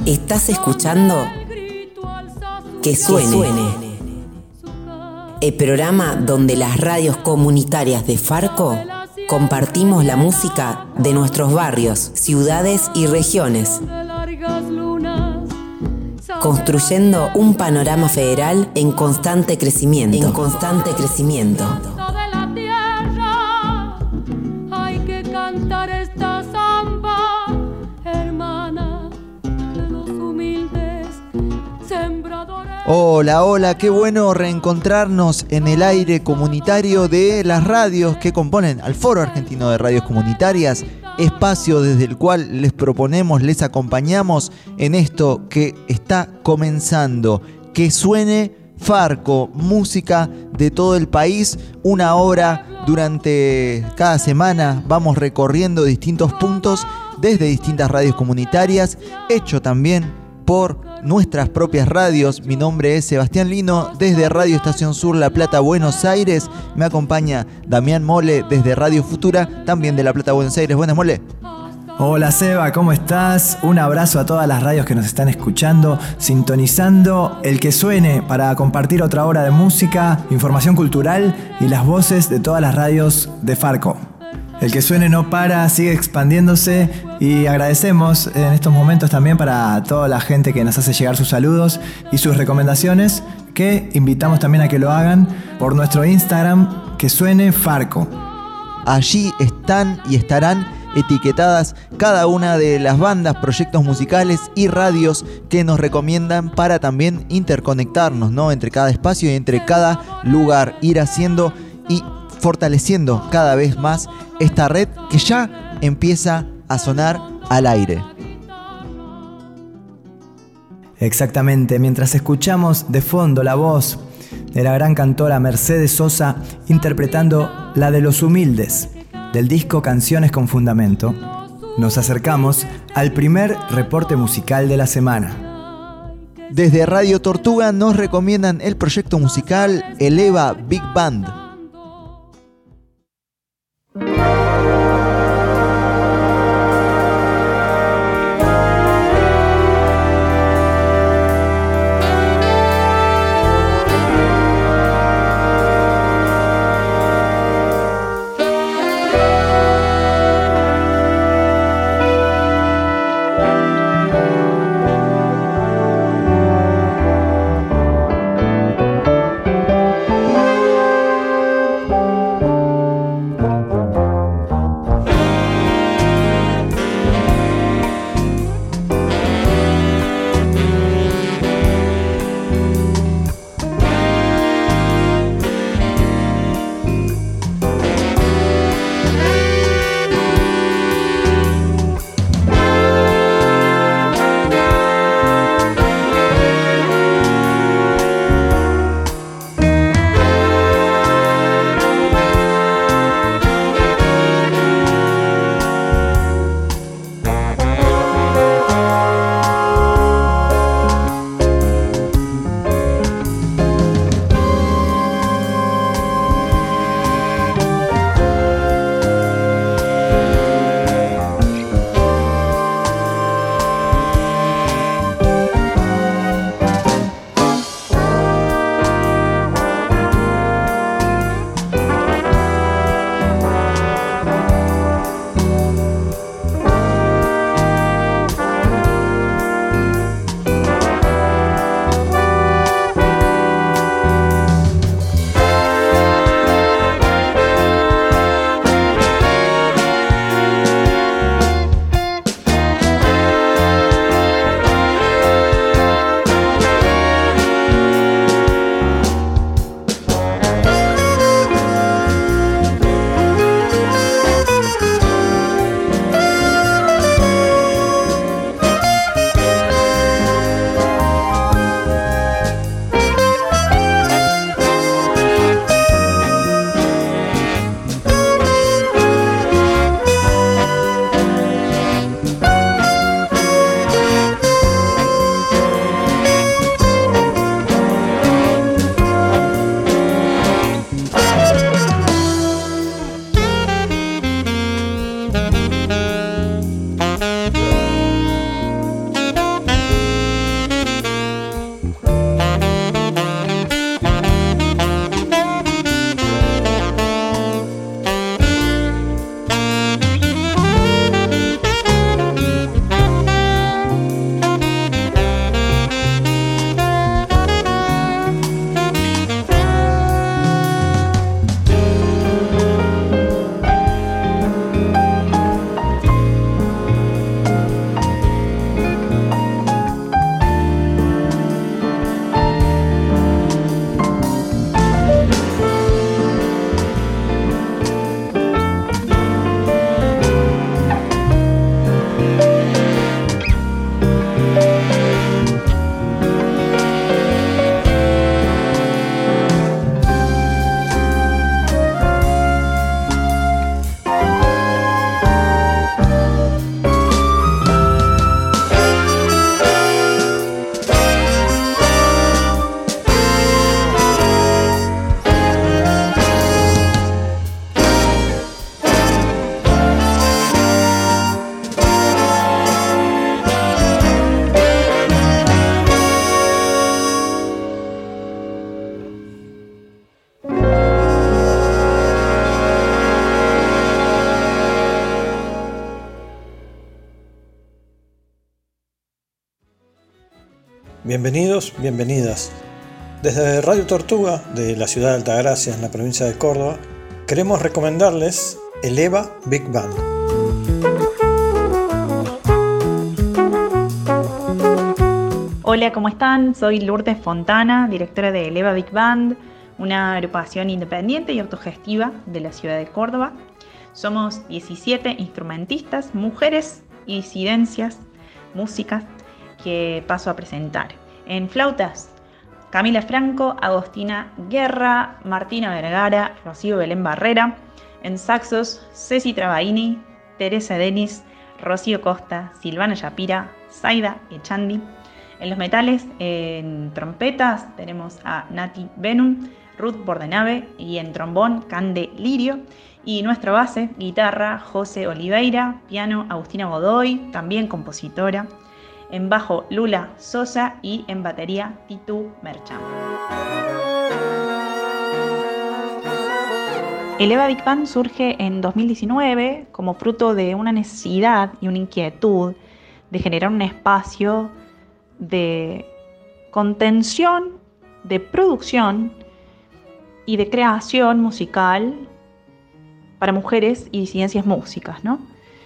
Estás escuchando Que Suene, el programa donde las radios comunitarias de Farco compartimos la música de nuestros barrios, ciudades y regiones, construyendo un panorama federal en constante crecimiento. Hola, qué bueno reencontrarnos en el aire comunitario de las radios que componen al Foro Argentino de Radios Comunitarias, espacio desde el cual les proponemos, les acompañamos en esto que está comenzando. Que suene Farco, música de todo el país, una hora durante cada semana vamos recorriendo distintos puntos desde distintas radios comunitarias, hecho también por nuestras propias radios. Mi nombre es Sebastián Lino, desde Radio Estación Sur La Plata, Buenos Aires. Me acompaña Damián Mole desde Radio Futura, también de La Plata, Buenos Aires. Buenas, Mole. Hola Seba, ¿cómo estás? Un abrazo a todas las radios que nos están escuchando, sintonizando el que suene para compartir otra hora de música, información cultural y las voces de todas las radios de Farco. El que suene no para, sigue expandiéndose y agradecemos en estos momentos también para toda la gente que nos hace llegar sus saludos y sus recomendaciones, que invitamos también a que lo hagan por nuestro Instagram, que suene Farco. Allí están y estarán etiquetadas cada una de las bandas, proyectos musicales y radios que nos recomiendan para también interconectarnos, ¿no? Entre cada espacio y entre cada lugar, ir haciendo y fortaleciendo cada vez más esta red que ya empieza a sonar al aire. Exactamente, mientras escuchamos de fondo la voz de la gran cantora Mercedes Sosa interpretando La de los Humildes, del disco Canciones con Fundamento, nos acercamos al primer reporte musical de la semana. Desde Radio Tortuga nos recomiendan el proyecto musical Eleva Big Band. Bienvenidos, bienvenidas. Desde Radio Tortuga, de la ciudad de Altagracia, en la provincia de Córdoba, queremos recomendarles Eleva Big Band. Hola, ¿cómo están? Soy Lourdes Fontana, directora de Eleva Big Band, una agrupación independiente y autogestiva de la ciudad de Córdoba. Somos 17 instrumentistas, mujeres y disidencias, músicas, que paso a presentar. En flautas, Camila Franco, Agostina Guerra, Martina Vergara, Rocío Belén Barrera. En saxos, Ceci Travaini, Teresa Denis, Rocío Costa, Silvana Yapira, Zaida Echandi. En los metales, en trompetas, tenemos a Nati Benum, Ruth Bordenave, y en trombón, Cande Lirio. Y nuestra base, guitarra, José Oliveira, piano, Agustina Godoy, también compositora. En bajo, Lula Sosa, y en batería, Titu Merchán. Eleva Big Band surge en 2019 como fruto de una necesidad y una inquietud de generar un espacio de contención, de producción y de creación musical para mujeres y disidencias músicas, ¿no?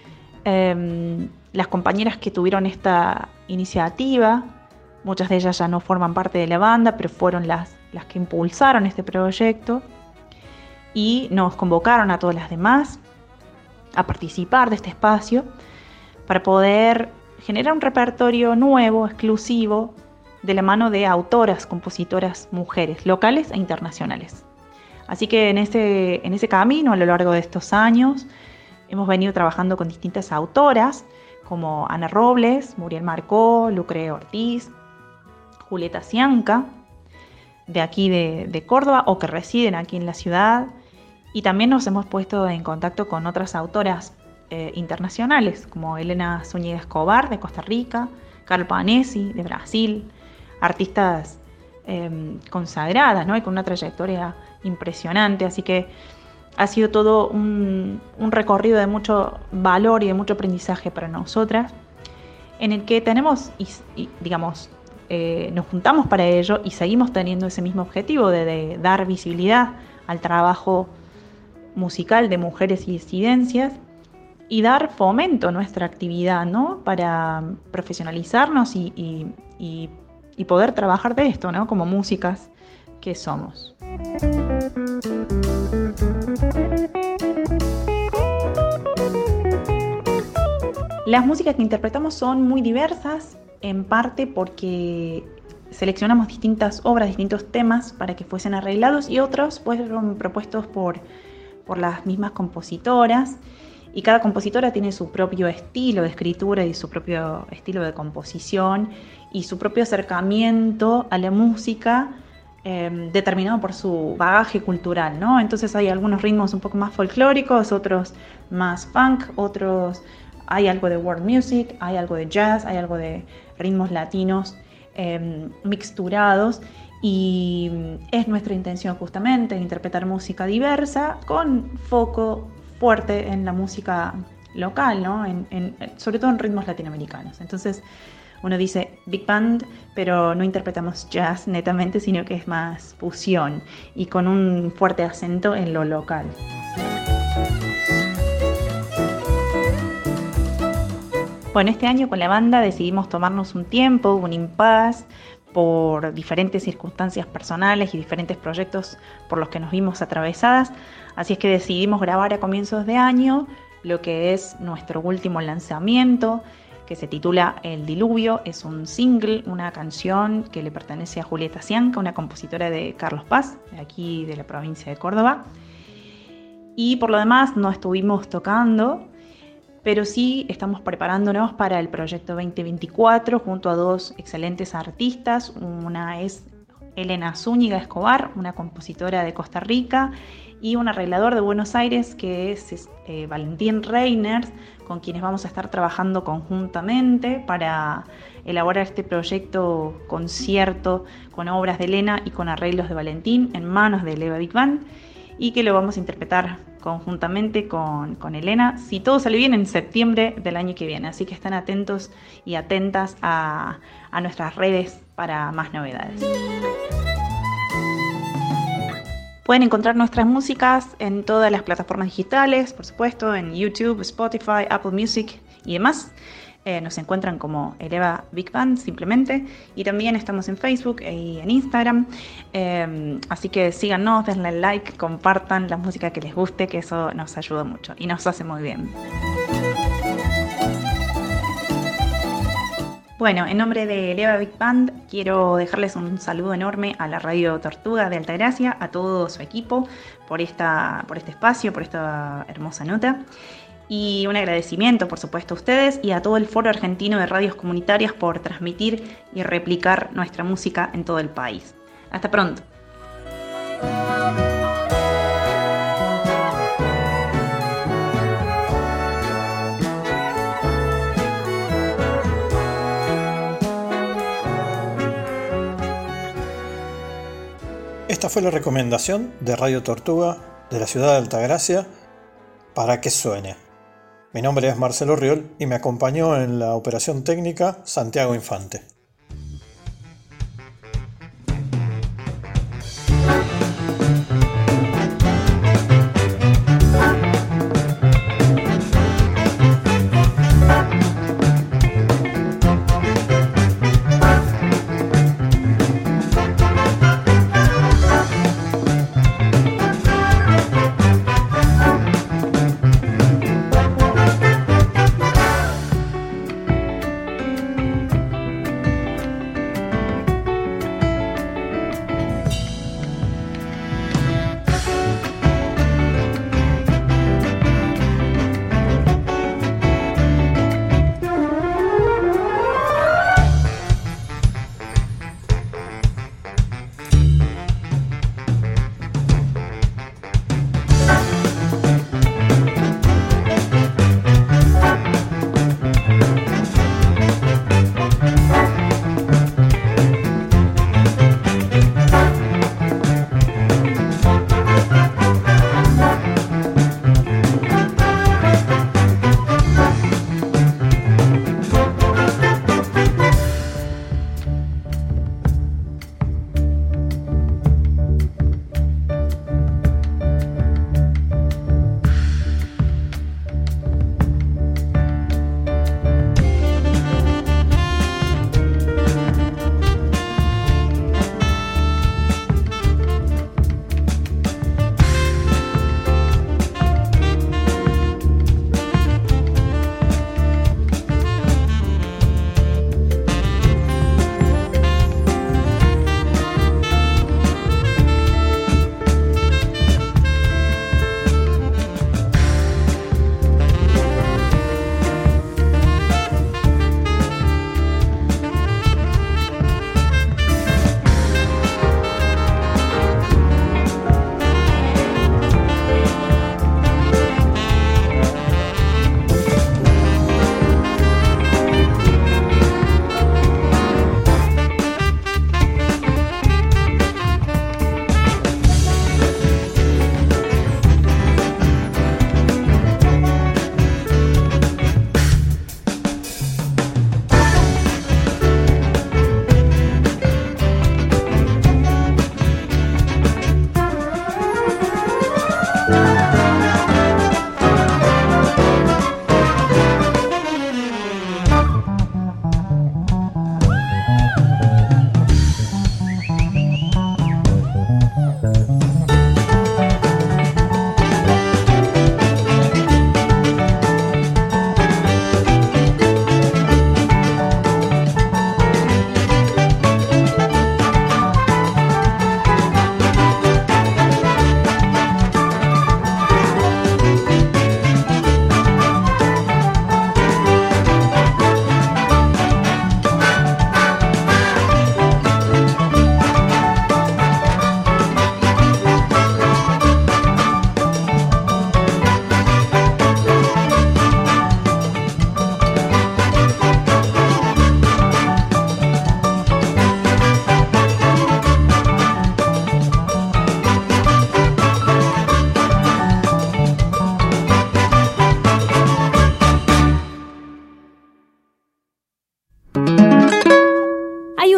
Las compañeras que tuvieron esta iniciativa, muchas de ellas ya no forman parte de la banda, pero fueron las que impulsaron este proyecto y nos convocaron a todas las demás a participar de este espacio para poder generar un repertorio nuevo, exclusivo, de la mano de autoras, compositoras mujeres, locales e internacionales. Así que en ese camino, a lo largo de estos años, hemos venido trabajando con distintas autoras, como Ana Robles, Muriel Marcó, Lucre Ortiz, Julieta Cianca, de aquí de Córdoba, o que residen aquí en la ciudad. Y también nos hemos puesto en contacto con otras autoras internacionales, como Elena Zúñiga Escobar, de Costa Rica, Carol Panesi, de Brasil, artistas consagradas, ¿no? Y con una trayectoria impresionante. Así que ha sido todo un recorrido de mucho valor y de mucho aprendizaje para nosotras, en el que tenemos, nos juntamos para ello y seguimos teniendo ese mismo objetivo de dar visibilidad al trabajo musical de mujeres y disidencias y dar fomento a nuestra actividad, ¿no? Para profesionalizarnos y poder trabajar de esto, ¿no? Como músicas que somos. Las músicas que interpretamos son muy diversas, en parte porque seleccionamos distintas obras, distintos temas para que fuesen arreglados, y otros fueron propuestos por las mismas compositoras, y cada compositora tiene su propio estilo de escritura y su propio estilo de composición y su propio acercamiento a la música determinado por su bagaje cultural, ¿no? Entonces hay algunos ritmos un poco más folclóricos, otros más funk, otros hay algo de world music, hay algo de jazz, hay algo de ritmos latinos mixturados, y es nuestra intención justamente interpretar música diversa con foco fuerte en la música local, ¿no? Sobre todo en ritmos latinoamericanos. Entonces uno dice Big Band, pero no interpretamos jazz netamente, sino que es más fusión y con un fuerte acento en lo local. Bueno, este año con la banda decidimos tomarnos un tiempo, un impasse, por diferentes circunstancias personales y diferentes proyectos por los que nos vimos atravesadas. Así es que decidimos grabar a comienzos de año lo que es nuestro último lanzamiento, que se titula El Diluvio. Es un single, una canción que le pertenece a Julieta Cianca, una compositora de Carlos Paz, de aquí de la provincia de Córdoba. Y por lo demás no estuvimos tocando, pero sí estamos preparándonos para el proyecto 2024 junto a dos excelentes artistas. Una es Elena Zúñiga Escobar, una compositora de Costa Rica, y un arreglador de Buenos Aires que es Valentín Reiners, con quienes vamos a estar trabajando conjuntamente para elaborar este proyecto concierto con obras de Elena y con arreglos de Valentín en manos de Eleva Big Band, y que lo vamos a interpretar conjuntamente con Elena, si todo sale bien, en septiembre del año que viene. Así que estén atentos y atentas a nuestras redes para más novedades. Pueden encontrar nuestras músicas en todas las plataformas digitales, por supuesto, en YouTube, Spotify, Apple Music y demás. Nos encuentran como Eleva Big Band simplemente, y también estamos en Facebook y en Instagram, así que síganos, denle like, compartan la música que les guste, que eso nos ayuda mucho y nos hace muy bien. Bueno, en nombre de Eleva Big Band quiero dejarles un saludo enorme a la Radio Tortuga de Altagracia, a todo su equipo por este espacio, por esta hermosa nota. Y un agradecimiento, por supuesto, a ustedes y a todo el Foro Argentino de Radios Comunitarias por transmitir y replicar nuestra música en todo el país. Hasta pronto. Esta fue la recomendación de Radio Tortuga de la ciudad de Altagracia para que suene. Mi nombre es Marcelo Riol y me acompañó en la operación técnica Santiago Infante.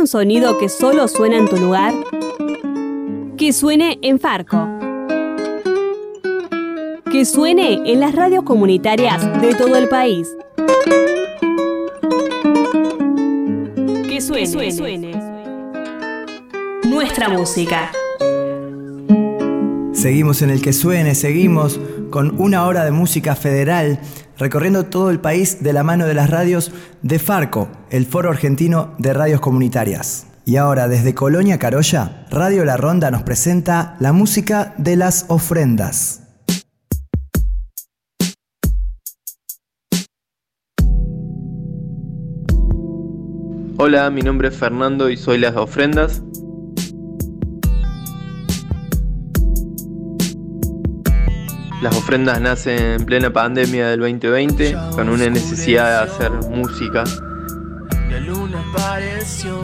sonido que solo suena en tu lugar? Que suene en Farco. Que suene en las radios comunitarias de todo el país. Que suene. Nuestra música. Seguimos en el que suene, seguimos con una hora de música federal, recorriendo todo el país de la mano de las radios de Farco, el Foro Argentino de Radios Comunitarias. Y ahora, desde Colonia Carolla, Radio La Ronda nos presenta la música de las ofrendas. Hola, mi nombre es Fernando y soy Las Ofrendas. Las Ofrendas nacen en plena pandemia del 2020 con una necesidad de hacer música. La luna apareció,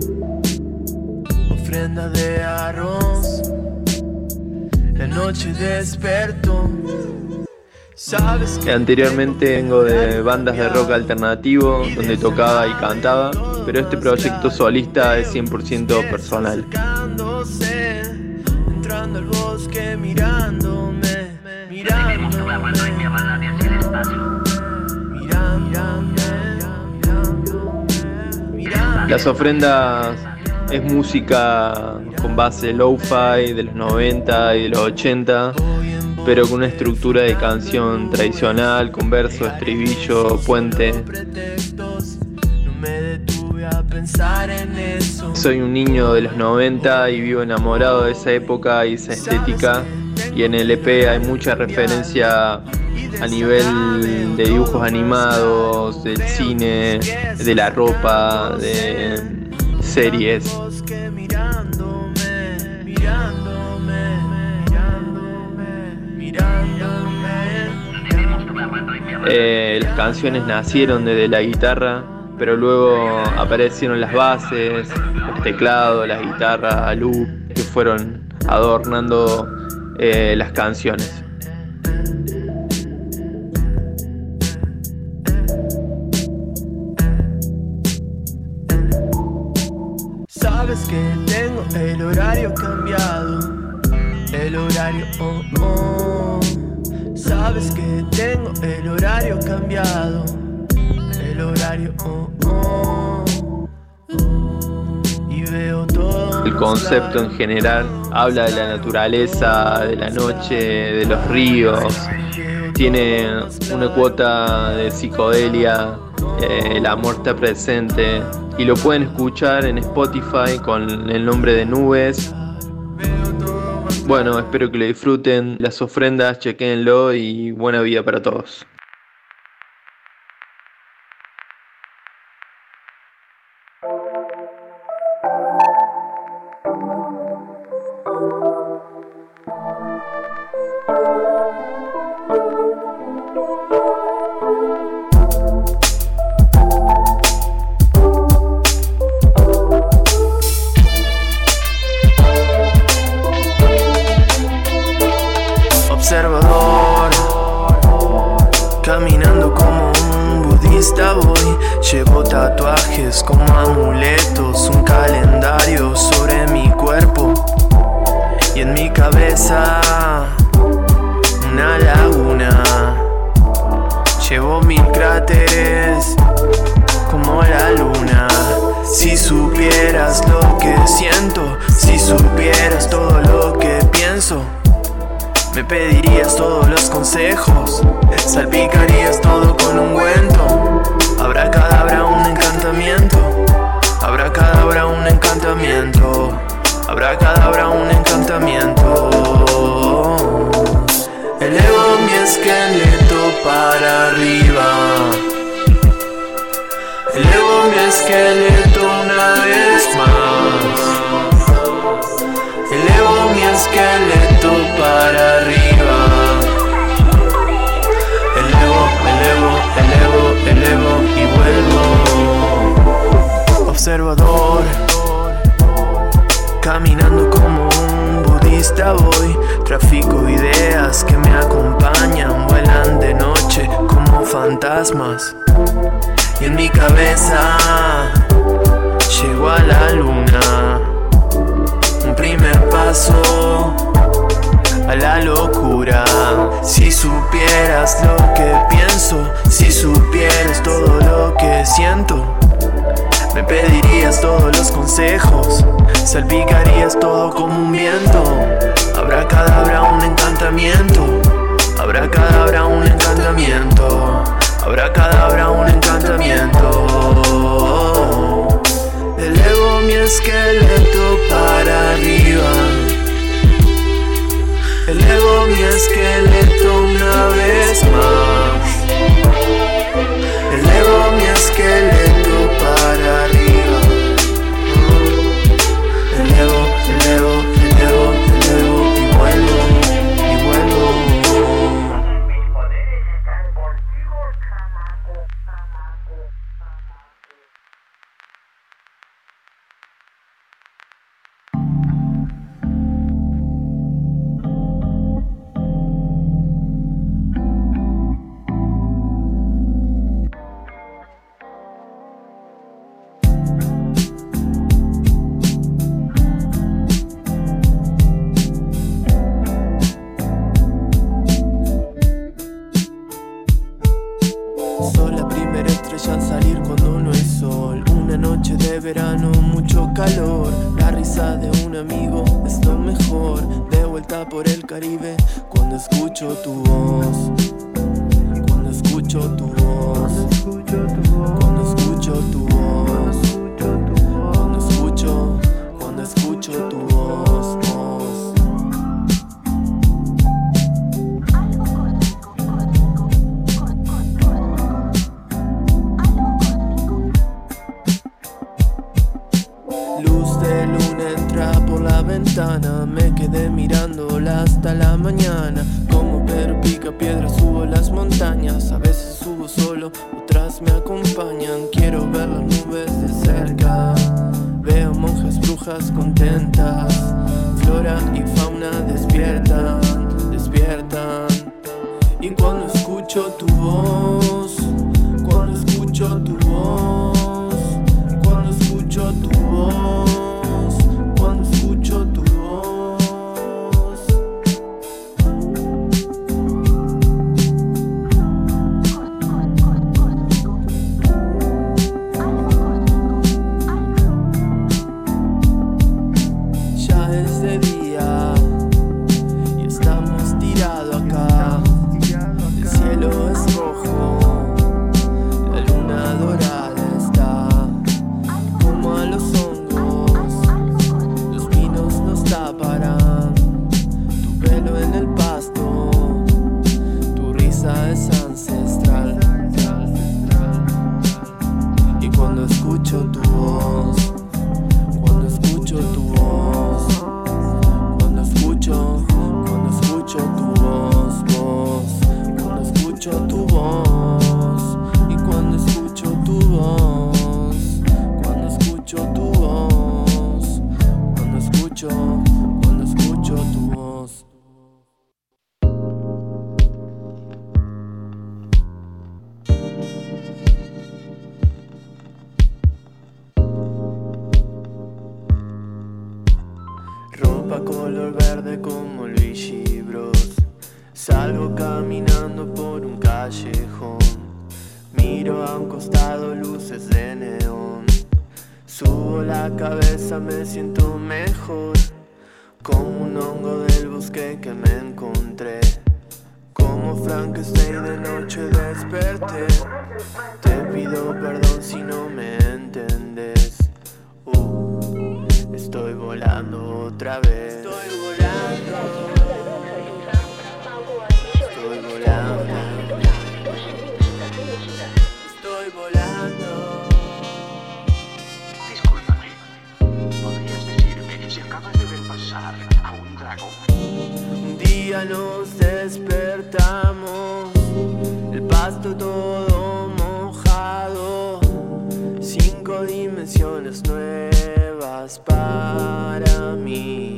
ofrenda de arroz. La noche despertó. Anteriormente vengo de bandas de rock alternativo donde tocaba y cantaba, pero este proyecto solista es 100% personal. Entrando al bosque mirándome. Las Ofrendas es música con base lo-fi de los 90 y de los 80, pero con una estructura de canción tradicional, con verso, estribillo, puente. Soy un niño de los 90 y vivo enamorado de esa época y esa estética, y en el EP hay mucha referencia a nivel de dibujos animados, del cine, de la ropa, de series. Las canciones nacieron desde la guitarra, pero luego aparecieron las bases, los teclados, las guitarras, loop, que fueron adornando las canciones. Sabes que tengo el horario cambiado, el horario Sabes que tengo el horario cambiado, el horario y veo todo. El concepto en general habla de la naturaleza, de la noche, de los ríos. Tiene una cuota de psicodelia, el amor está presente, y lo pueden escuchar en Spotify con el nombre de Nubes. Bueno, espero que lo disfruten. Las Ofrendas, chequéenlo y buena vida para todos. Observador, caminando como un budista voy. Llevo tatuajes como amuletos, un calendario sobre mi cuerpo y en mi cabeza una laguna. Llevo 1000 cráteres como la luna. Si supieras lo que siento, si supieras todo lo que pienso, me pedirías todos los consejos, salpicarías todo con ungüento. Abracadabra, un encantamiento. Abracadabra, un encantamiento. Abracadabra, un encantamiento. Elevo mi esqueleto para arriba. Elevo mi esqueleto una vez más. Elevo mi esqueleto para arriba. Elevo y vuelvo. Observador, caminando como un budista voy. Trafico ideas que me acompañan, vuelan de noche como fantasmas. Y en mi cabeza llego a la luna. Un primer paso a la locura. Si supieras lo que pienso, si supieras todo lo que siento, me pedirías todos los consejos, salpicarías todo como un viento. Abracadabra, un encantamiento. Abracadabra, un encantamiento. Abracadabra, un encantamiento. Elevo mi esqueleto para arriba. Elevo mi esqueleto una vez más. Elevo mi esqueleto para arriba. Elevo, elevo, elevo, elevo y vuelvo, y vuelvo. Soy la primera estrella al salir cuando no hay sol. Una noche de verano, mucho calor. La risa de un amigo es lo mejor. De vuelta por el Caribe cuando escucho tu voz. Cuando escucho tu voz. Cuando escucho tu voz. Cuando escucho tu voz. Luz de luna entra por la ventana. Me quedé mirándola hasta la mañana. Como Pedro pica piedra subo las montañas. A veces subo solo, otras me acompañan. Quiero ver las nubes de cerca. Veo monjas brujas contentas. Flora y fauna despiertan, despiertan. Y cuando escucho tu voz, cuando escucho tu voz, cuando escucho tu voz, cuando escucho tu voz. Ya es de día y estamos tirados acá. El cielo es rojo, la luna dorada está. Como a los hongos, los pinos nos taparán. Tu pelo en el pasto, tu risa es ancestral. Y cuando escucho tu voz, cuando escucho tu voz, cuando escucho tu voz, cuando escucho tu voz, y cuando escucho tu voz, cuando escucho tu voz, cuando escucho tu voz. Ropa color verde como Luigi Bros. Salgo caminando por un callejón. Miro a un costado luces de neón. Subo la cabeza, me siento mejor. Como un hongo del bosque que me encontré. Como Frankenstein de noche desperté. Te pido perdón si no me entendés. Estoy volando otra vez. Estoy volando. Estoy volando. Estoy volando. Discúlpame. ¿Podrías decirme si acabas de ver pasar a un dragón? Un día nos despertamos, el pasto todo mojado. 5 dimensiones nuevas para mí.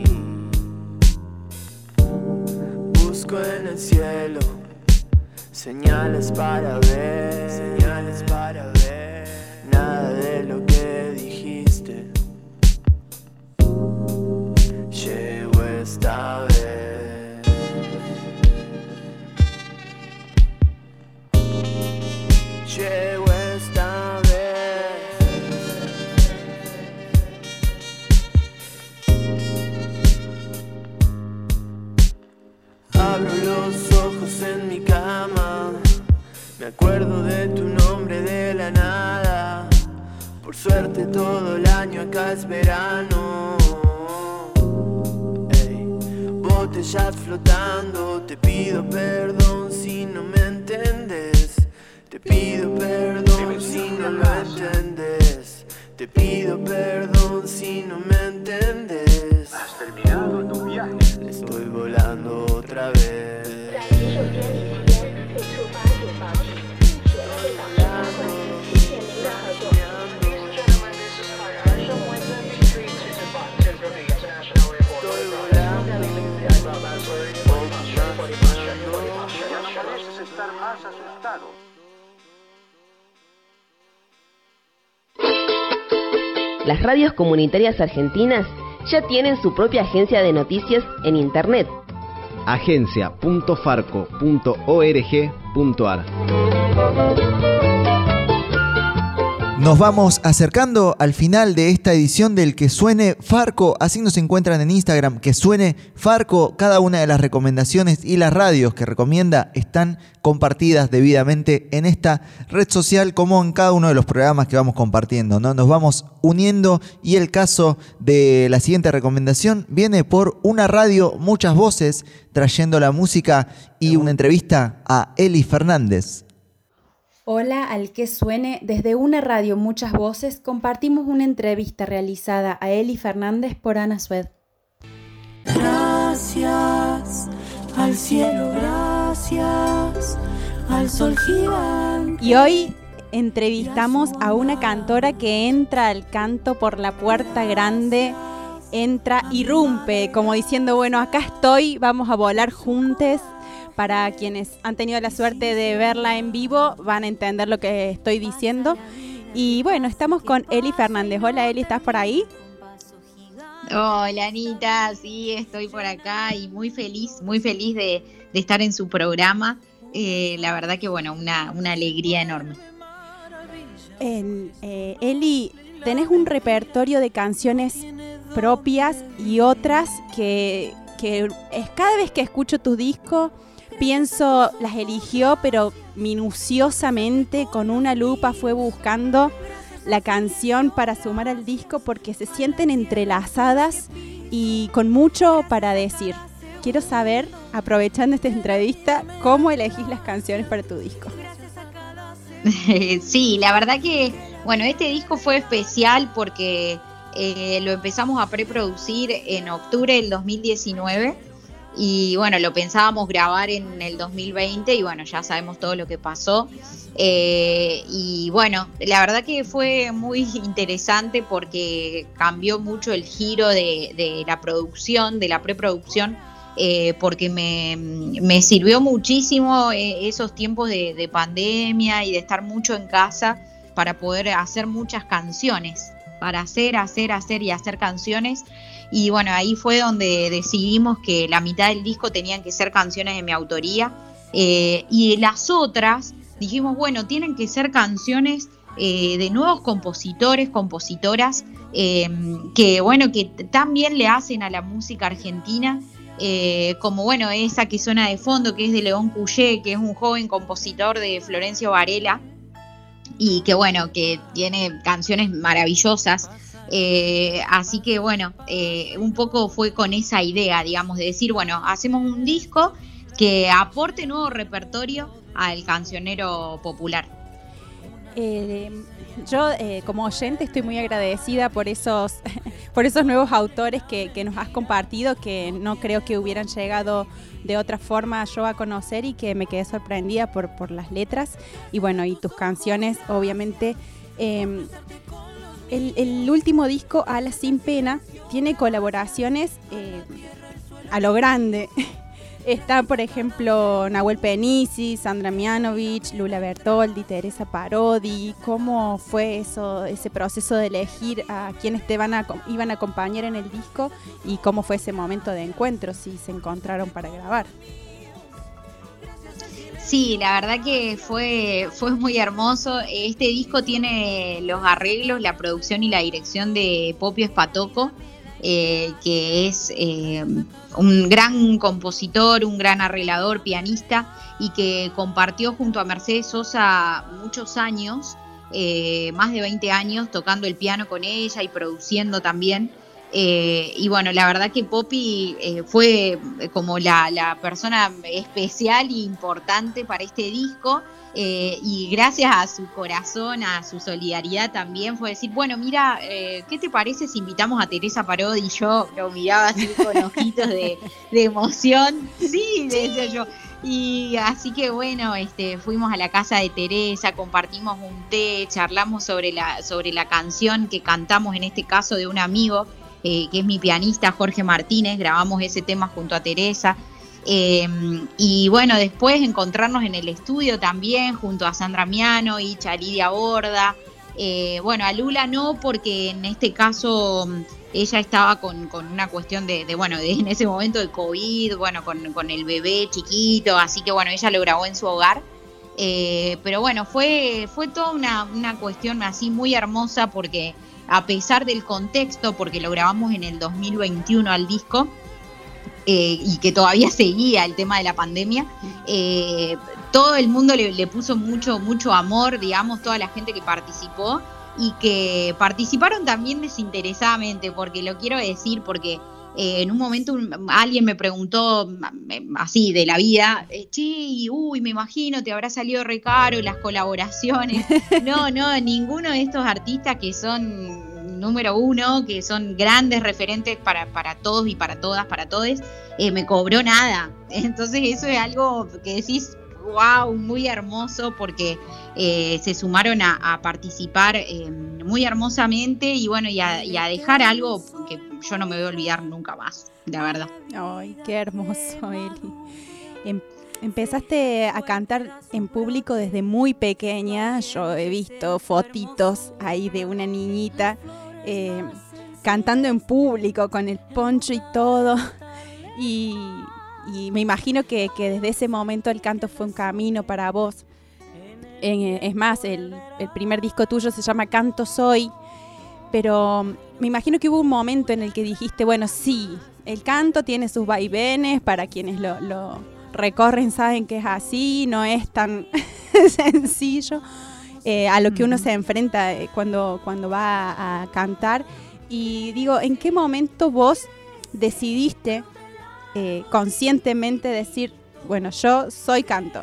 Busco en el cielo señales para ver, señales para ver. Nada de lo que dijiste llego esta vez. Abro los ojos en mi cama, me acuerdo de tu nombre de la nada. Por suerte todo el año acá es verano. Ey, botellas flotando, te pido perdón si no me entendés. Te pido perdón si no lo entendés. Te pido perdón si no me entendés. ¿Has terminado tu viaje? Estoy volando otra vez. Ya no pareces estar más asustado. Las radios comunitarias argentinas ya tienen su propia agencia de noticias en internet. agencia.farco.org.ar. Nos vamos acercando al final de esta edición del Que Suene Farco. Así nos encuentran en Instagram, Que Suene Farco. Cada una de las recomendaciones y las radios que recomienda están compartidas debidamente en esta red social, como en cada uno de los programas que vamos compartiendo, ¿no? Nos vamos uniendo, y el caso de la siguiente recomendación viene por una radio, muchas voces, trayendo la música y una entrevista a Eli Fernández. Hola al Que Suene. Desde una radio, muchas voces, compartimos una entrevista realizada a Eli Fernández por Ana Sued. Gracias al cielo, gracias al sol gigante. Y hoy entrevistamos a una cantora que entra al canto por la puerta grande, entra, irrumpe, como diciendo, bueno, acá estoy, vamos a volar juntos. Para quienes han tenido la suerte de verla en vivo, van a entender lo que estoy diciendo. Y bueno, estamos con Eli Fernández. Hola Eli, ¿estás por ahí? Hola Anita, sí, estoy por acá y muy feliz de estar en su programa. La verdad que bueno, una alegría enorme. Eli, tenés un repertorio de canciones propias y otras que es cada vez que escucho tu disco pienso, las eligió, pero minuciosamente, con una lupa fue buscando la canción para sumar al disco, porque se sienten entrelazadas y con mucho para decir. Quiero saber, aprovechando esta entrevista, cómo elegís las canciones para tu disco. Sí, la verdad que, bueno, este disco fue especial porque lo empezamos a preproducir en octubre del 2019. Y bueno, lo pensábamos grabar en el 2020 y bueno, ya sabemos todo lo que pasó. Y bueno, la verdad que fue muy interesante porque cambió mucho el giro de la producción, de la preproducción, porque me sirvió muchísimo esos tiempos de pandemia y de estar mucho en casa para poder hacer muchas canciones, para hacer canciones. Y bueno, ahí fue donde decidimos que la mitad del disco tenían que ser canciones de mi autoría, y las otras dijimos, bueno, tienen que ser canciones de nuevos compositores, compositoras, que bueno, que también le hacen a la música argentina, como bueno, esa que suena de fondo, que es de León Cuyé, que es un joven compositor de Florencio Varela, y que bueno, que tiene canciones maravillosas. Así que bueno, un poco fue con esa idea, digamos, de decir, bueno, hacemos un disco que aporte nuevo repertorio al cancionero popular. Yo como oyente estoy muy agradecida por esos nuevos autores que nos has compartido, que no creo que hubieran llegado de otra forma yo a conocer, y que me quedé sorprendida por las letras y bueno, y tus canciones, obviamente. El último disco, Alas sin Pena, tiene colaboraciones a lo grande. Está, por ejemplo, Nahuel Penisi, Sandra Mianovich, Lula Bertoldi, Teresa Parodi. ¿Cómo fue ese proceso de elegir a quienes iban a acompañar en el disco? ¿Y cómo fue ese momento de encuentro, si se encontraron para grabar? Sí, la verdad que fue muy hermoso. Este disco tiene los arreglos, la producción y la dirección de Popio Espatoco, que es un gran compositor, un gran arreglador, pianista, y que compartió junto a Mercedes Sosa muchos años, más de 20 años, tocando el piano con ella y produciendo también. Y bueno, la verdad que Popi fue como la persona especial e importante para este disco, y gracias a su corazón, a su solidaridad también, fue decir, bueno, mira, ¿qué te parece si invitamos a Teresa Parodi? Y yo lo miraba así con ojitos de emoción. Sí, decía yo. Y así que bueno, fuimos a la casa de Teresa, compartimos un té, charlamos sobre la canción que cantamos, en este caso de un amigo, que es mi pianista Jorge Martínez. Grabamos ese tema junto a Teresa, y bueno, después encontrarnos en el estudio también junto a Sandra Miano y Charidia Borda. Bueno, a Lula no, porque en este caso ella estaba con una cuestión de en ese momento de COVID, bueno, con el bebé chiquito, así que bueno, ella lo grabó en su hogar. Pero bueno, fue toda una cuestión así muy hermosa, porque a pesar del contexto, porque lo grabamos en el 2021 al disco, y que todavía seguía el tema de la pandemia, todo el mundo le puso mucho amor, digamos, toda la gente que participó, y que participaron también desinteresadamente, porque lo quiero decir, porque en un momento alguien me preguntó así de la vida, che, me imagino te habrá salido re caro las colaboraciones. No, ninguno de estos artistas que son número uno, que son grandes referentes para todos y para todas, para todes, me cobró nada. Entonces eso es algo que decís, wow, muy hermoso, porque se sumaron a participar muy hermosamente, y bueno, y a dejar algo que yo no me voy a olvidar nunca más, la verdad. Ay, qué hermoso, Eli. Empezaste a cantar en público desde muy pequeña. Yo he visto fotitos ahí de una niñita cantando en público con el poncho y todo, y me imagino que desde ese momento el canto fue un camino para vos. Es más, el primer disco tuyo se llama Canto Soy, pero me imagino que hubo un momento en el que dijiste, bueno, sí, el canto tiene sus vaivenes, para quienes lo recorren saben que es así, no es tan sencillo a lo que uno se enfrenta cuando va a cantar. Y digo, ¿en qué momento vos decidiste conscientemente decir, bueno, yo soy canto?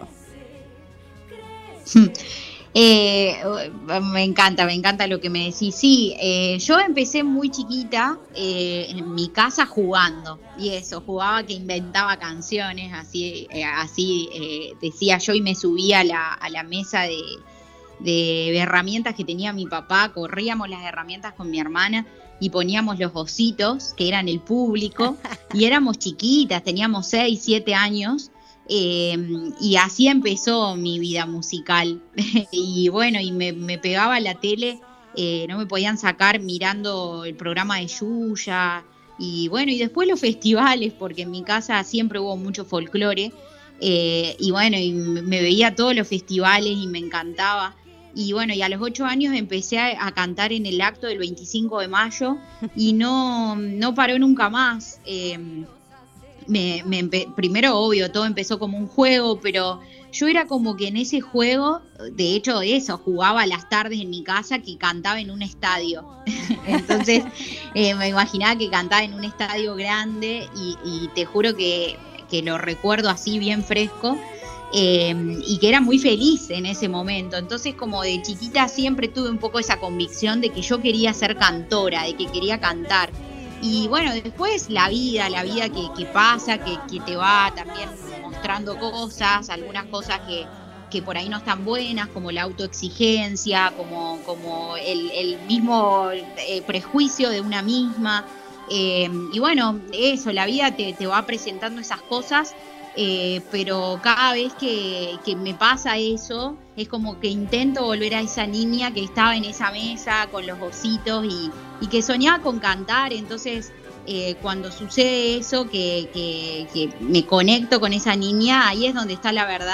Me encanta lo que me decís. Sí, yo empecé muy chiquita en mi casa jugando, y eso, jugaba que inventaba canciones, así decía yo, y me subía a la mesa de herramientas que tenía mi papá, corríamos las herramientas con mi hermana y poníamos los ositos, que eran el público, y éramos chiquitas, teníamos 6, 7 años. Y así empezó mi vida musical. Y bueno, y me pegaba a la tele, no me podían sacar mirando el programa de Yuya, y bueno, y después los festivales, porque en mi casa siempre hubo mucho folclore, y bueno, y me veía todos los festivales y me encantaba. Y bueno, y a los 8 años empecé a cantar en el acto del 25 de mayo y no paró nunca más. Primero, obvio, todo empezó como un juego, pero yo era como que en ese juego, de hecho eso, jugaba las tardes en mi casa que cantaba en un estadio. Entonces me imaginaba que cantaba en un estadio grande, y te juro que lo recuerdo así bien fresco, y que era muy feliz en ese momento. Entonces, como de chiquita siempre tuve un poco esa convicción de que yo quería ser cantora, de que quería cantar. Y bueno, después la vida que pasa, que te va también mostrando cosas, algunas cosas que por ahí no están buenas, como la autoexigencia, como el mismo prejuicio de una misma. Y bueno, eso, la vida te va presentando esas cosas, pero cada vez que me pasa eso, es como que intento volver a esa niña que estaba en esa mesa con los ositos y que soñaba con cantar. Entonces, cuando sucede eso, que me conecto con esa niña, ahí es donde está la verdad,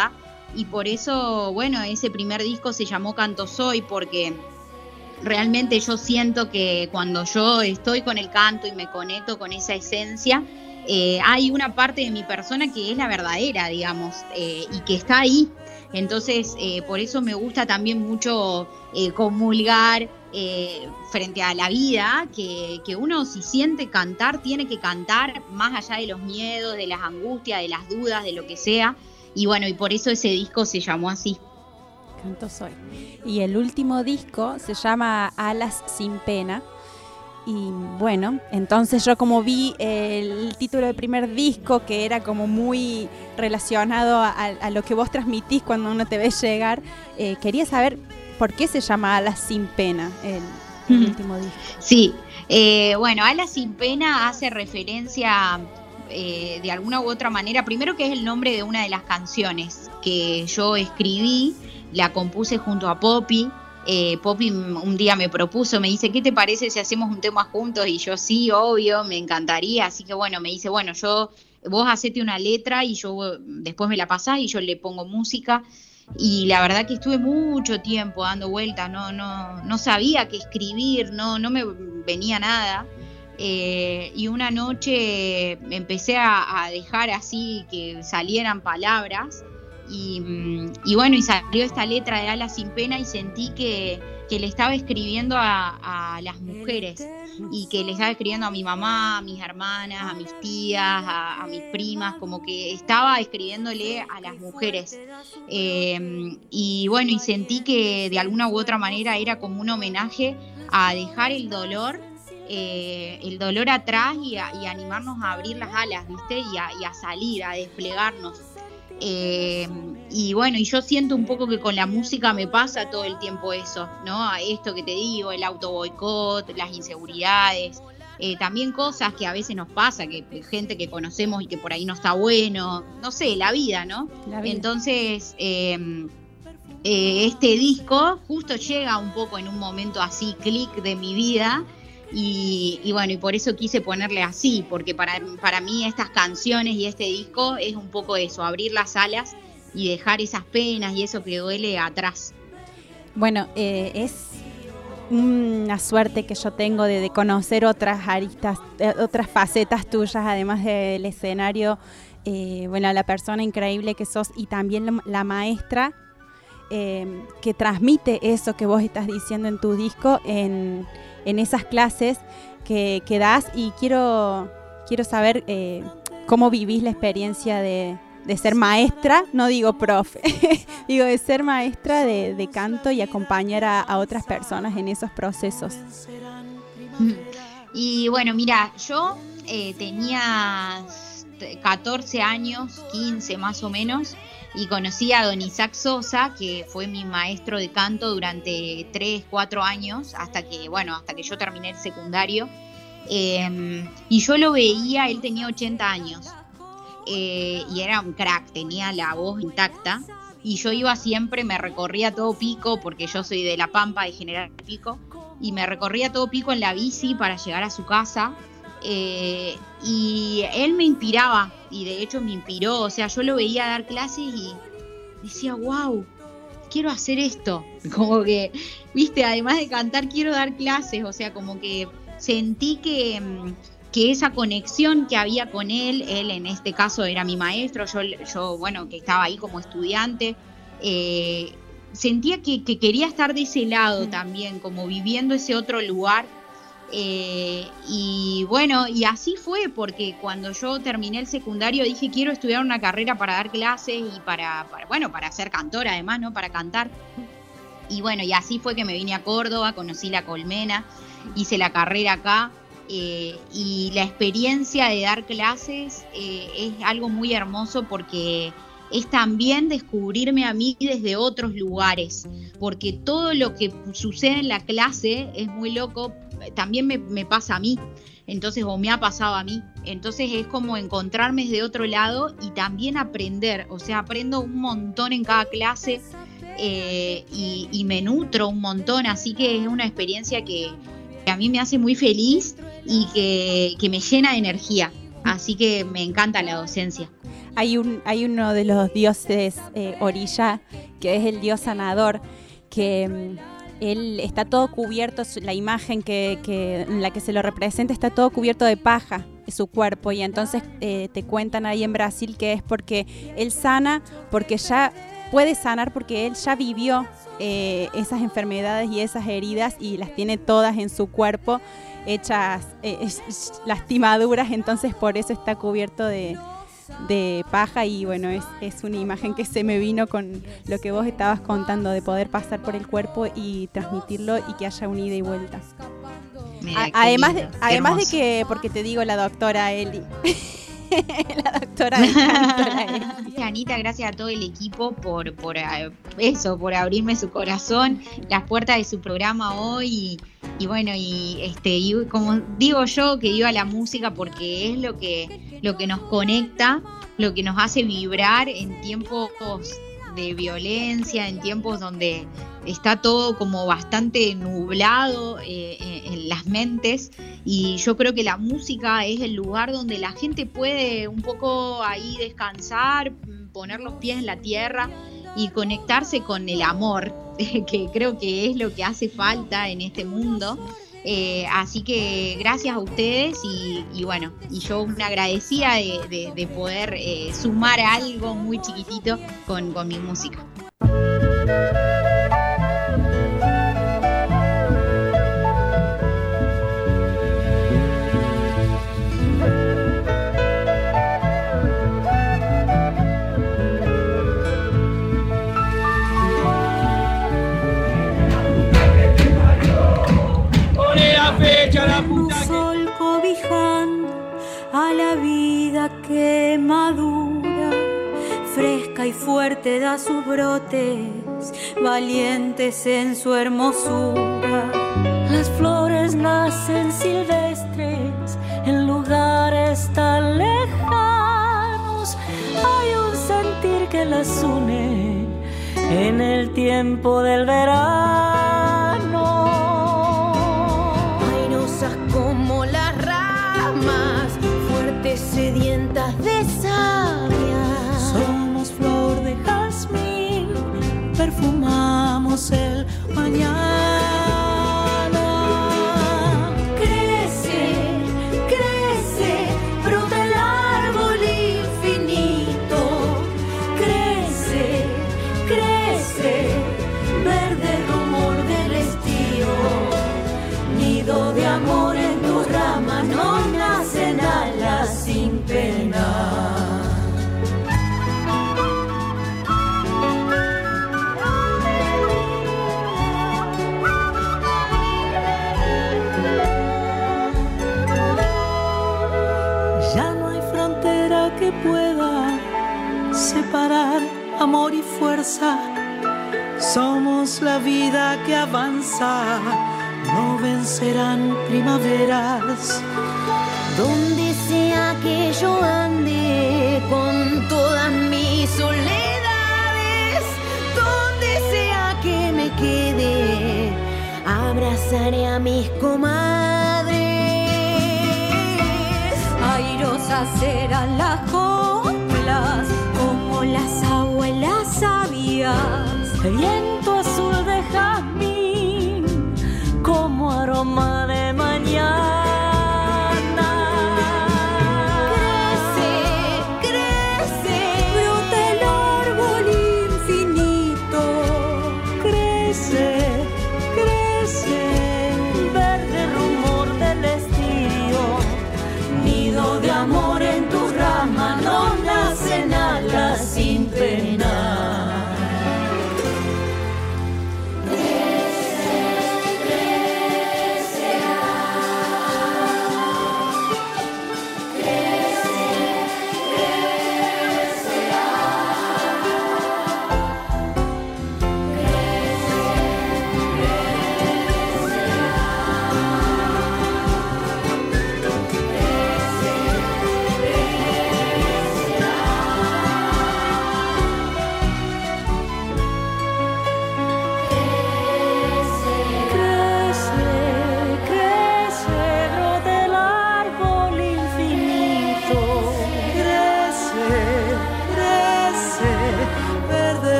y por eso, bueno, ese primer disco se llamó Canto Soy, porque realmente yo siento que cuando yo estoy con el canto y me conecto con esa esencia, hay una parte de mi persona que es la verdadera, digamos, y que está ahí. Entonces, por eso me gusta también mucho comulgar frente a la vida, que uno, si siente cantar, tiene que cantar más allá de los miedos, de las angustias, de las dudas, de lo que sea. Y bueno, y por eso ese disco se llamó así. Canto Soy. Y el último disco se llama Alas sin pena. Y bueno, entonces yo como vi el título del primer disco, que era como muy relacionado a lo que vos transmitís cuando uno te ve llegar, quería saber por qué se llama Alas sin pena el último disco. Sí, bueno, Alas sin pena hace referencia de alguna u otra manera, primero que es el nombre de una de las canciones que yo escribí, la compuse junto a Poppy. Poppy un día me propuso, me dice, ¿qué te parece si hacemos un tema juntos? Y yo, sí, obvio, me encantaría. Así que bueno, me dice, bueno, vos hacete una letra y yo después me la pasás y yo le pongo música. Y la verdad que estuve mucho tiempo dando vueltas, no sabía qué escribir, no me venía nada. Y una noche empecé a dejar así que salieran palabras. Y bueno, y salió esta letra de Alas sin pena y sentí que le estaba escribiendo a las mujeres, y que le estaba escribiendo a mi mamá, a mis hermanas, a mis tías, a mis primas, como que estaba escribiéndole a las mujeres. Y bueno, y sentí que de alguna u otra manera era como un homenaje a dejar el dolor atrás y animarnos a abrir las alas, ¿viste? Y a salir, a desplegarnos. Y bueno, y yo siento un poco que con la música me pasa todo el tiempo eso, ¿no? Esto que te digo, el auto boicot, las inseguridades, también cosas que a veces nos pasa, que gente que conocemos y que por ahí no está bueno, no sé, la vida, ¿no? La vida. Entonces, este disco justo llega un poco en un momento así, clic de mi vida. Y bueno, y por eso quise ponerle así, porque para mí estas canciones y este disco es un poco eso, abrir las alas y dejar esas penas y eso que duele atrás. Bueno, es una suerte que yo tengo de conocer otras aristas, otras facetas tuyas, además del escenario, bueno, la persona increíble que sos y también la maestra que transmite eso que vos estás diciendo en tu disco, en esas clases que das, y quiero saber cómo vivís la experiencia de ser maestra, no digo profe, digo de ser maestra de canto y acompañar a otras personas en esos procesos. Y bueno, mira, yo tenía 14 años, 15 más o menos, y conocí a don Isaac Sosa, que fue mi maestro de canto durante 3, 4 años, hasta que yo terminé el secundario. Y yo lo veía, él tenía 80 años, y era un crack, tenía la voz intacta, y yo iba siempre, me recorría todo Pico, porque yo soy de La Pampa, de General Pico, y me recorría todo Pico en la bici para llegar a su casa. Y él me inspiraba, y de hecho me inspiró, o sea, yo lo veía dar clases y decía, wow, quiero hacer esto, como que, viste, además de cantar quiero dar clases, o sea, como que sentí que esa conexión que había con él en este caso era mi maestro, yo bueno, que estaba ahí como estudiante, sentía que quería estar de ese lado también, como viviendo ese otro lugar. Y bueno, y así fue, porque cuando yo terminé el secundario dije, quiero estudiar una carrera para dar clases y para ser cantora además, ¿no? Para cantar. Y bueno, y así fue que me vine a Córdoba, conocí La Colmena, hice la carrera acá, y la experiencia de dar clases es algo muy hermoso, porque es también descubrirme a mí desde otros lugares, porque todo lo que sucede en la clase es muy loco, también me pasa a mí, entonces, o me ha pasado a mí, entonces es como encontrarme desde otro lado y también aprender, o sea, aprendo un montón en cada clase, y me nutro un montón, así que es una experiencia que a mí me hace muy feliz y que me llena de energía, así que me encanta la docencia. hay uno de los dioses Orilla, que es el dios sanador, que él está todo cubierto, la imagen en la que se lo representa está todo cubierto de paja, su cuerpo, y entonces te cuentan ahí en Brasil que es porque él sana, porque ya puede sanar, porque él ya vivió esas enfermedades y esas heridas y las tiene todas en su cuerpo hechas lastimaduras, entonces por eso está cubierto de paja. Y bueno, es una imagen que se me vino con lo que vos estabas contando, de poder pasar por el cuerpo y transmitirlo y que haya un ida y vuelta. Mira, Además lindo, de que, porque te digo la doctora Eli. La doctora de canto, la Eli. Anita, gracias a todo el equipo por abrirme su corazón, las puertas de su programa hoy. Y bueno, y como digo yo, que viva la música, porque es lo que nos conecta, lo que nos hace vibrar en tiempos de violencia, en tiempos donde está todo como bastante nublado en las mentes, y yo creo que la música es el lugar donde la gente puede un poco ahí descansar, poner los pies en la tierra y conectarse con el amor, que creo que es lo que hace falta en este mundo. Así que gracias a ustedes y bueno, y yo una agradecida de poder sumar algo muy chiquitito con mi música. Un sol cobijando a la vida que madura, fresca y fuerte da sus brotes, valientes en su hermosura. Las flores nacen silvestres en lugares tan lejanos, hay un sentir que las une en el tiempo del verano. Como las ramas, fuertes sedientas de savia. Somos flor de jazmín, perfumamos el mañana. Crece, crece, brota el árbol infinito. Crece, crece, verde rumor del estío. Nido de amor en tu rama, no nacen alas sin pena. Ya no hay frontera que pueda separar amor y fuerza. Somos la vida que avanza, no vencerán primaveras. Donde sea que yo ande con todas mis soledades, donde sea que me quede, abrazaré a mis comadres. Airosas serán las coplas, como las abuelas sabias, de viento azul de jazmín, como aroma de mañana. Crece, crece, brota el árbol infinito. Crece, crece, verde rumor del estío. Nido de amor en tu rama, no nacen alas sin pena.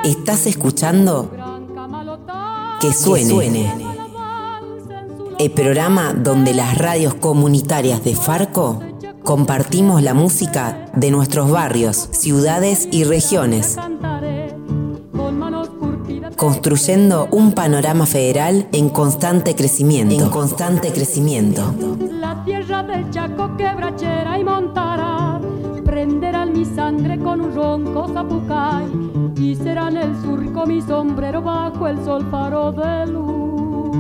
Estás escuchando Que Suene. El programa donde las radios comunitarias de Farco compartimos la música de nuestros barrios, ciudades y regiones, construyendo un panorama federal en constante crecimiento. La tierra del Chaco quebrachera y montará, prenderán mi sangre con un ronco zapucay, y serán el surco mi sombrero bajo el sol faro de luz.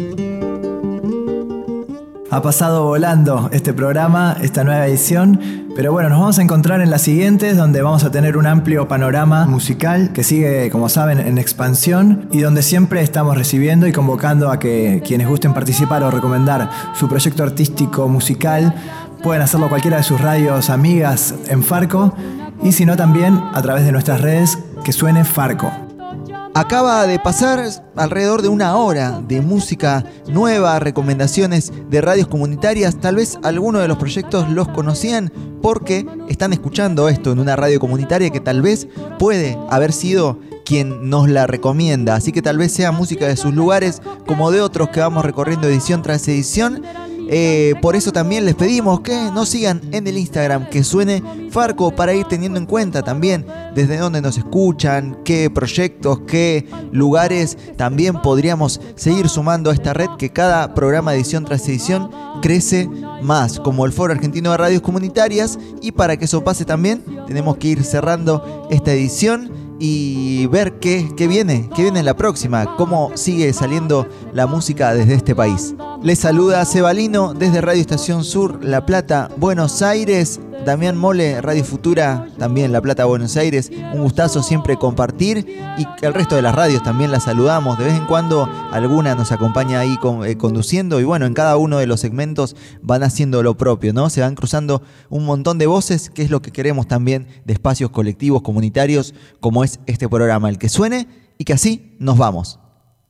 Ha pasado volando este programa, esta nueva edición, pero bueno, nos vamos a encontrar en las siguientes, donde vamos a tener un amplio panorama musical que sigue, como saben, en expansión, y donde siempre estamos recibiendo y convocando a que quienes gusten participar o recomendar su proyecto artístico musical pueden hacerlo cualquiera de sus radios amigas en Farco, y si no también a través de nuestras redes Que Suene Farco. Acaba de pasar alrededor de una hora de música nueva, recomendaciones de radios comunitarias. Tal vez algunos de los proyectos los conocían porque están escuchando esto en una radio comunitaria que tal vez puede haber sido quien nos la recomienda. Así que tal vez sea música de sus lugares como de otros que vamos recorriendo edición tras edición. Por eso también les pedimos que nos sigan en el Instagram Que Suene Farco, para ir teniendo en cuenta también desde dónde nos escuchan, qué proyectos, qué lugares también podríamos seguir sumando a esta red que cada programa edición tras edición crece más, como el Foro Argentino de Radios Comunitarias. Y para que eso pase también tenemos que ir cerrando esta edición y ver qué viene en la próxima, cómo sigue saliendo la música desde este país. Les saluda Cebalino desde Radio Estación Sur, La Plata, Buenos Aires. Damián Mole, Radio Futura, también La Plata, Buenos Aires. Un gustazo siempre compartir, y el resto de las radios también las saludamos. De vez en cuando alguna nos acompaña ahí conduciendo, y bueno, en cada uno de los segmentos van haciendo lo propio, ¿no? Se van cruzando un montón de voces, que es lo que queremos también de espacios colectivos, comunitarios, como es este programa, el Que Suene, y que así nos vamos.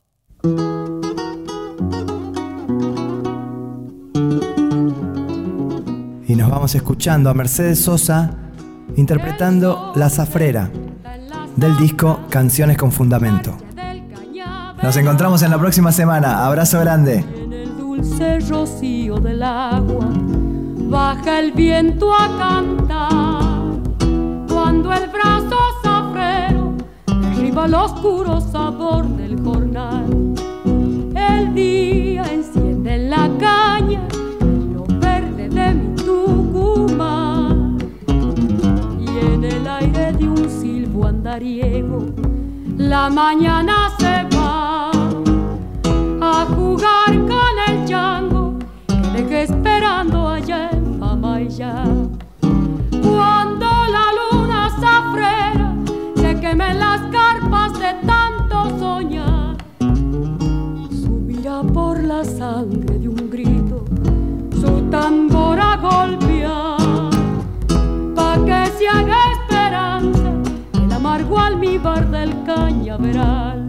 Y nos vamos escuchando a Mercedes Sosa interpretando La Zafrera del disco Canciones con Fundamento. Nos encontramos en la próxima semana. Abrazo grande. En el dulce rocío del agua baja el viento a cantar, cuando el brazo zafrero derriba el oscuro sabor del jornal. El día enciende en la caña lo verde de mi Tucumán, y en el aire de un silbo andariego la mañana se va a jugar con el chango que dejé esperando allá en Pamayá. Cuando la luna zafrera se queme en las carpas de tanto soñar, subirá por la sangre de un grito su tambor a golpear, pa' que se haga esperanza el amargo almíbar del cañaveral.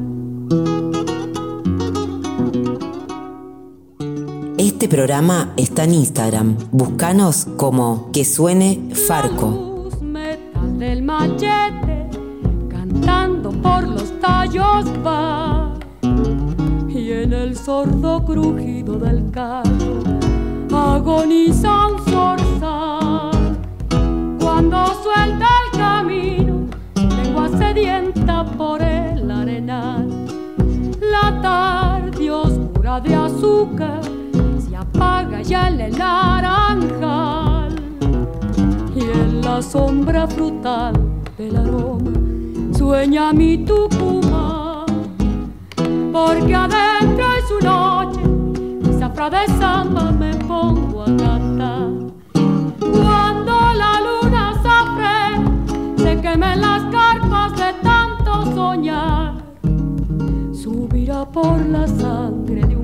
Este programa está en Instagram. Búscanos como Que Suene Farco. Metal del machete cantando por los tallos va, y en el sordo crujido del carro agoniza un zorzal. Cuando suelta el camino, lengua sedienta por el arenal, la tarde oscura de azúcar se apaga ya en el naranjal, y en la sombra frutal del aroma sueña mi Tucumán, porque adentro es su noche, mi zafra de samba me pongo a cantar. Cuando la luna zafrera se queme en las carpas de tanto soñar, subirá por la sangre de